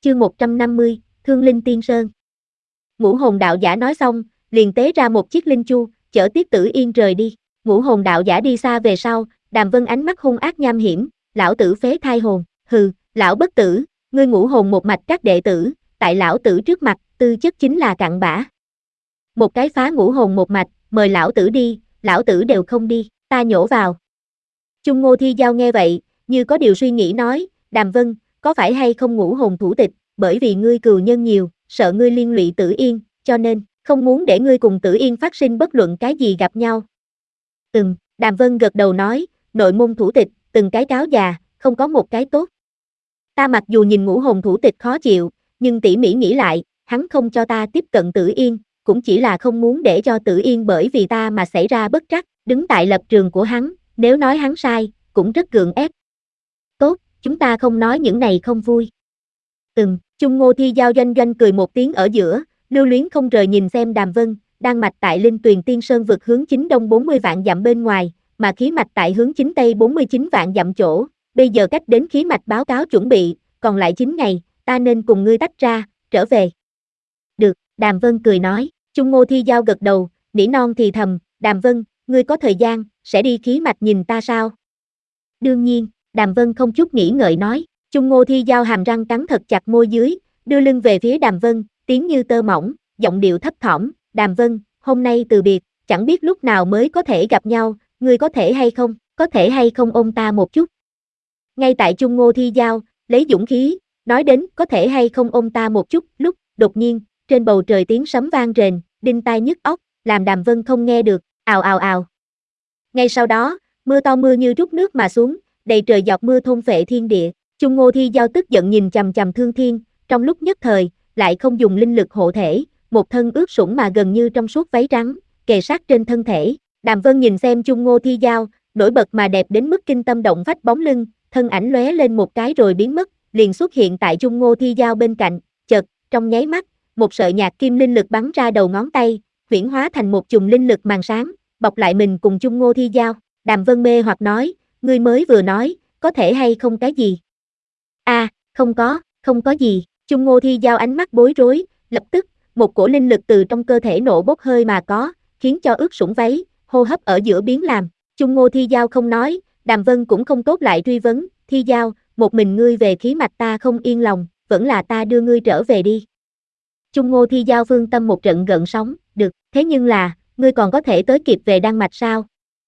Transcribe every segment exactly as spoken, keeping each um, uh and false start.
Chương một trăm năm mươi, Thương Linh Tiên Sơn. Ngũ hồn đạo giả nói xong, liền tế ra một chiếc linh chu, chở Tiết Tử Yên rời đi. Ngũ hồn đạo giả đi xa về sau, Đàm Vân ánh mắt hung ác nham hiểm, lão tử phế thai hồn, hừ, lão bất tử, ngươi ngũ hồn một mạch các đệ tử, tại lão tử trước mặt, tư chất chính là cặn bã. Một cái phá ngũ hồn một mạch, mời lão tử đi, lão tử đều không đi, ta nhổ vào. Chung Ngô Thi Giao nghe vậy, như có điều suy nghĩ nói, Đàm Vân, có phải hay không ngũ hồn thủ tịch, bởi vì ngươi cừu nhân nhiều, sợ ngươi liên lụy Tử Yên, cho nên, không muốn để ngươi cùng Tử Yên phát sinh bất luận cái gì gặp nhau. Ừm, Đàm Vân gật đầu nói, nội môn thủ tịch, từng cái cáo già, không có một cái tốt. Ta mặc dù nhìn ngũ hồn thủ tịch khó chịu, nhưng tỉ mỉ nghĩ lại, hắn không cho ta tiếp cận Tử Yên, cũng chỉ là không muốn để cho Tử Yên bởi vì ta mà xảy ra bất trắc, đứng tại lập trường của hắn, nếu nói hắn sai, cũng rất gượng ép. Tốt, chúng ta không nói những này không vui. Ừm, Chung Ngô Thi Giao doanh doanh cười một tiếng ở giữa, lưu luyến không rời nhìn xem Đàm Vân, đang mạch tại Linh Tuyền Tiên Sơn vực hướng chính đông bốn mươi vạn dặm bên ngoài, mà khí mạch tại hướng chính tây bốn mươi chín vạn dặm chỗ, bây giờ cách đến khí mạch báo cáo chuẩn bị, còn lại chín ngày, ta nên cùng ngươi tách ra, trở về. Được, Đàm Vân cười nói, Chung Ngô Thi Giao gật đầu, nỉ non thì thầm, Đàm Vân, ngươi có thời gian, sẽ đi khí mạch nhìn ta sao? Đương nhiên, Đàm Vân không chút nghĩ ngợi nói, Chung Ngô Thi Giao hàm răng cắn thật chặt môi dưới, đưa lưng về phía Đàm Vân, tiếng như tơ mỏng, giọng điệu thấp thỏm, Đàm Vân, hôm nay từ biệt, chẳng biết lúc nào mới có thể gặp nhau, ngươi có thể hay không, có thể hay không ôm ta một chút. Ngay tại Chung Ngô Thi Giao, lấy dũng khí, nói đến có thể hay không ôm ta một chút, lúc, đột nhiên, trên bầu trời tiếng sấm vang rền, đinh tai nhức óc, làm Đàm Vân không nghe được, ào ào ào. Ngay sau đó, mưa to mưa như rút nước mà xuống, đầy trời giọt mưa thôn phệ thiên địa. Chung Ngô Thi Giao tức giận nhìn chằm chằm Thương Thiên, trong lúc nhất thời, lại không dùng linh lực hộ thể, một thân ướt sũng mà gần như trong suốt váy trắng, kề sát trên thân thể. Đàm Vân nhìn xem Chung Ngô Thi Giao, nổi bật mà đẹp đến mức kinh tâm động phách bóng lưng, thân ảnh lóe lên một cái rồi biến mất, liền xuất hiện tại Chung Ngô Thi Giao bên cạnh, chợt, trong nháy mắt, một sợi nhạt kim linh lực bắn ra đầu ngón tay, huyễn hóa thành một chùm linh lực màn sáng, bọc lại mình cùng Chung Ngô Thi Giao. Đàm Vân mê hoặc nói, ngươi mới vừa nói, có thể hay không cái gì? A, à, không có, không có gì. Chung Ngô Thi Giao ánh mắt bối rối, lập tức, một cổ linh lực từ trong cơ thể nổ bốc hơi mà có, khiến cho ướt sũng váy, hô hấp ở giữa biến làm. Chung Ngô Thi Giao không nói, Đàm Vân cũng không tốt lại truy vấn, Thi Giao, một mình ngươi về khí mạch ta không yên lòng, vẫn là ta đưa ngươi trở về đi. Chung Ngô Thi Giao phương tâm một trận gợn sóng, được, thế nhưng là, ngươi còn có thể tới kịp về Đan Mạch sao?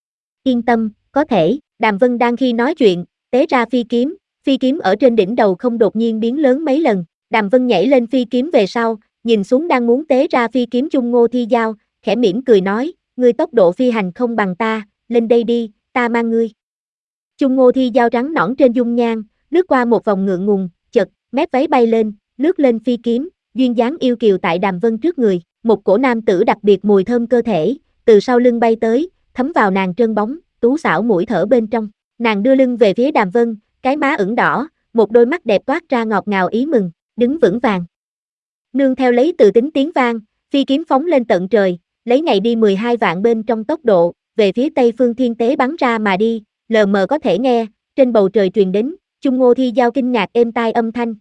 Yên tâm, có thể, Đàm Vân đang khi nói chuyện, tế ra phi kiếm, phi kiếm ở trên đỉnh đầu không đột nhiên biến lớn mấy lần, Đàm Vân nhảy lên phi kiếm về sau, nhìn xuống đang muốn tế ra phi kiếm Chung Ngô Thi Giao, khẽ mỉm cười nói, ngươi tốc độ phi hành không bằng ta, lên đây đi, ta mang ngươi. Chung Ngô Thi Giao trắng nõn trên dung nhan, lướt qua một vòng ngượng ngùng, chợt, mép váy bay lên, lướt lên phi kiếm, duyên dáng yêu kiều tại Đàm Vân trước người, một cổ nam tử đặc biệt mùi thơm cơ thể, từ sau lưng bay tới, thấm vào nàng trơn bóng, tú xảo mũi thở bên trong, nàng đưa lưng về phía Đàm Vân, cái má ửng đỏ, một đôi mắt đẹp toát ra ngọt ngào ý mừng, đứng vững vàng. Nương theo lấy từ tính tiếng vang, phi kiếm phóng lên tận trời, lấy ngày đi mười hai vạn bên trong tốc độ, về phía tây phương thiên tế bắn ra mà đi, lờ mờ có thể nghe, trên bầu trời truyền đến, Chung Ngô Thi Giao kinh ngạc êm tai âm thanh.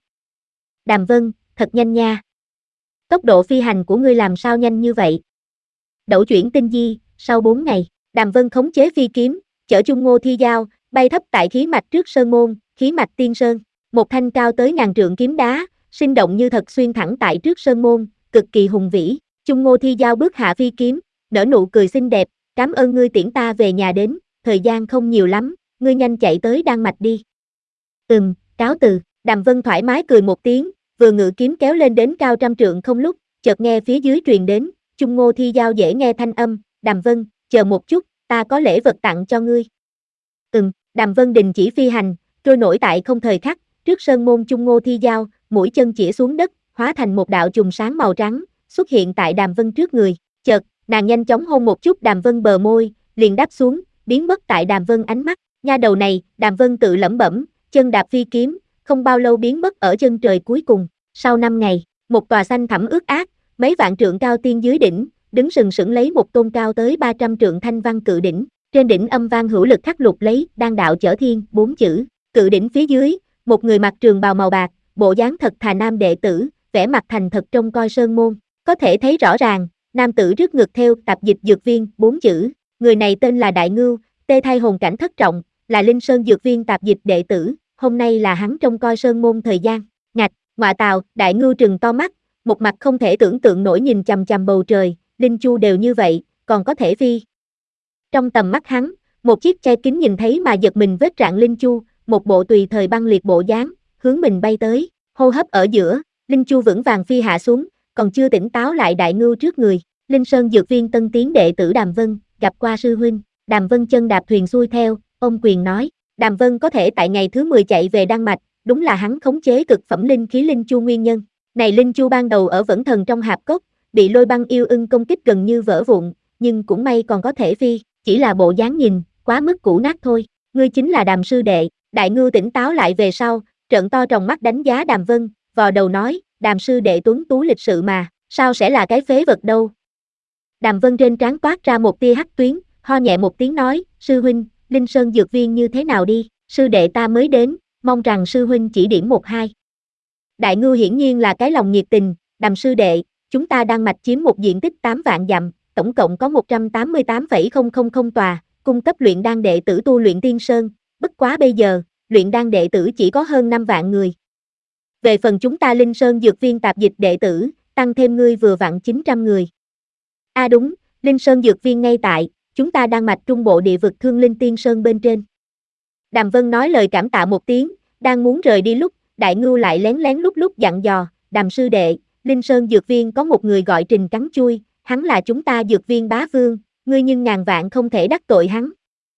Đàm Vân, thật nhanh nha. Tốc độ phi hành của ngươi làm sao nhanh như vậy? Đẩu chuyển tinh di, sau bốn ngày, Đàm Vân khống chế phi kiếm, chở Chung Ngô Thi Giao, bay thấp tại khí mạch trước sơn môn, khí mạch tiên sơn, một thanh cao tới ngàn trượng kiếm đá, sinh động như thật xuyên thẳng tại trước sơn môn, cực kỳ hùng vĩ. Chung Ngô Thi Giao bước hạ phi kiếm, nở nụ cười xinh đẹp, cảm ơn ngươi tiễn ta về nhà đến, thời gian không nhiều lắm, ngươi nhanh chạy tới Đan Mạch đi. Ừm, cáo từ, Đàm Vân thoải mái cười một tiếng, vừa ngự kiếm kéo lên đến cao trăm trượng không lúc, chợt nghe phía dưới truyền đến, Chung Ngô Thi Giao dễ nghe thanh âm, Đàm Vân, chờ một chút, ta có lễ vật tặng cho ngươi. Ừm, Đàm Vân đình chỉ phi hành, trôi nổi tại không thời khắc, trước sơn môn Chung Ngô Thi Giao, mũi chân chĩa xuống đất, hóa thành một đạo chùm sáng màu trắng, xuất hiện tại Đàm Vân trước người, chợt, nàng nhanh chóng hôn một chút Đàm Vân bờ môi, liền đáp xuống, biến mất tại Đàm Vân ánh mắt, nha đầu này, Đàm Vân tự lẩm bẩm, chân đạp phi kiếm, không bao lâu biến mất ở chân trời cuối cùng, sau năm ngày, một tòa xanh thẳm ướt át, mấy vạn trượng cao tiên dưới đỉnh, đứng sừng sững lấy một tôn cao tới ba trăm trượng thanh văn cự đỉnh, trên đỉnh âm vang hữu lực khắc lục lấy, đan đạo chở thiên, bốn chữ, cự đỉnh phía dưới, một người mặc trường bào màu bạc, bộ dáng thật thà nam đệ tử, vẻ mặt thành thật trông coi sơn môn, có thể thấy rõ ràng, nam tử trước ngực theo tạp dịch dược viên, bốn chữ, người này tên là Đại Ngưu, tê thai hồn cảnh thất trọng, là Linh Sơn dược viên tạp dịch đệ tử, hôm nay là hắn trông coi sơn môn thời gian, ngạch, ngọa tào, Đại Ngưu trừng to mắt, một mặt không thể tưởng tượng nổi nhìn chằm chằm bầu trời, Linh Chu đều như vậy, còn có thể phi. Trong tầm mắt hắn, một chiếc che kính nhìn thấy mà giật mình vết rạn Linh Chu, một bộ tùy thời băng liệt bộ dáng, hướng mình bay tới, hô hấp ở giữa, Linh Chu vững vàng phi hạ xuống, còn chưa tỉnh táo lại Đại Ngưu trước người, Linh Sơn dược viên tân tiến đệ tử Đàm Vân, gặp qua sư huynh, Đàm Vân chân đạp thuyền xuôi theo, ôm quyền nói, Đàm Vân có thể tại ngày thứ mười chạy về Đan Mạch, đúng là hắn khống chế cực phẩm linh khí Linh Chu nguyên nhân, này Linh Chu ban đầu ở Vẫn Thần trong hạp cốc, bị lôi băng yêu ưng công kích gần như vỡ vụn, nhưng cũng may còn có thể phi, chỉ là bộ dáng nhìn, quá mức cũ nát thôi, ngươi chính là Đàm sư đệ, Đại Ngưu tỉnh táo lại về sau, trợn to tròng mắt đánh giá Đàm Vân, vò đầu nói, Đàm sư đệ tuấn tú lịch sự mà, sao sẽ là cái phế vật đâu. Đàm Vân trên trán toát ra một tia hắc tuyến, ho nhẹ một tiếng nói, sư huynh, Linh Sơn dược viên như thế nào đi, sư đệ ta mới đến, mong rằng sư huynh chỉ điểm một hai. Đại Ngưu hiển nhiên là cái lòng nhiệt tình, Đàm sư đệ, chúng ta đang mạch chiếm một diện tích tám vạn dặm, tổng cộng có một trăm tám mươi tám phẩy không không không tòa, cung cấp luyện đan đệ tử tu luyện tiên sơn, bất quá bây giờ, luyện đan đệ tử chỉ có hơn năm vạn người. Về phần chúng ta Linh Sơn dược viên tạp dịch đệ tử, tăng thêm ngươi vừa vặn chín trăm người. A à đúng, Linh Sơn dược viên ngay tại, chúng ta đang mạch trung bộ địa vực Thương Linh Tiên Sơn bên trên. Đàm Vân nói lời cảm tạ một tiếng, đang muốn rời đi lúc, Đại Ngưu lại lén lén lúc lúc dặn dò, Đàm sư đệ, Linh Sơn dược viên có một người gọi Trình Cắn Chui, hắn là chúng ta dược viên bá vương, ngươi nhưng ngàn vạn không thể đắc tội hắn.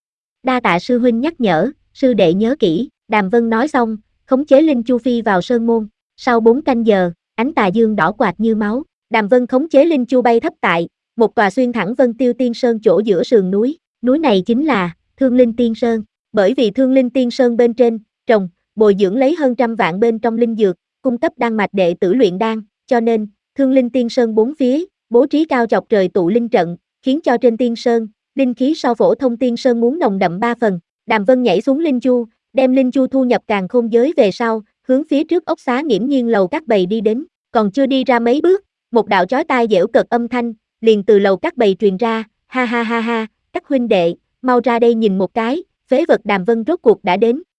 Đa tạ sư huynh nhắc nhở, sư đệ nhớ kỹ, Đàm Vân nói xong, khống chế Linh Chu phi vào sơn môn, sau bốn canh giờ, ánh tà dương đỏ quạt như máu, Đàm Vân khống chế Linh Chu bay thấp tại, một tòa xuyên thẳng Vân Tiêu Tiên Sơn chỗ giữa sườn núi, núi này chính là Thương Linh Tiên Sơn, bởi vì Thương Linh Tiên Sơn bên trên, trồng, bồi dưỡng lấy hơn trăm vạn bên trong linh dược, cung cấp đan mạch đệ tử luyện đan, cho nên, Thương Linh Tiên Sơn bốn phía, bố trí cao chọc trời tụ linh trận, khiến cho trên Tiên Sơn, linh khí so phổ thông Tiên Sơn muốn nồng đậm ba phần, Đàm Vân nhảy xuống Linh Chu, đem Linh Chu thu nhập càn khôn giới về sau, hướng phía trước ốc xá nghiễm nhiên lầu các bầy đi đến, còn chưa đi ra mấy bước, một đạo chói tai giễu cợt âm thanh, liền từ lầu các bầy truyền ra, ha ha ha ha, các huynh đệ, mau ra đây nhìn một cái, phế vật Đàm Vân rốt cuộc đã đến,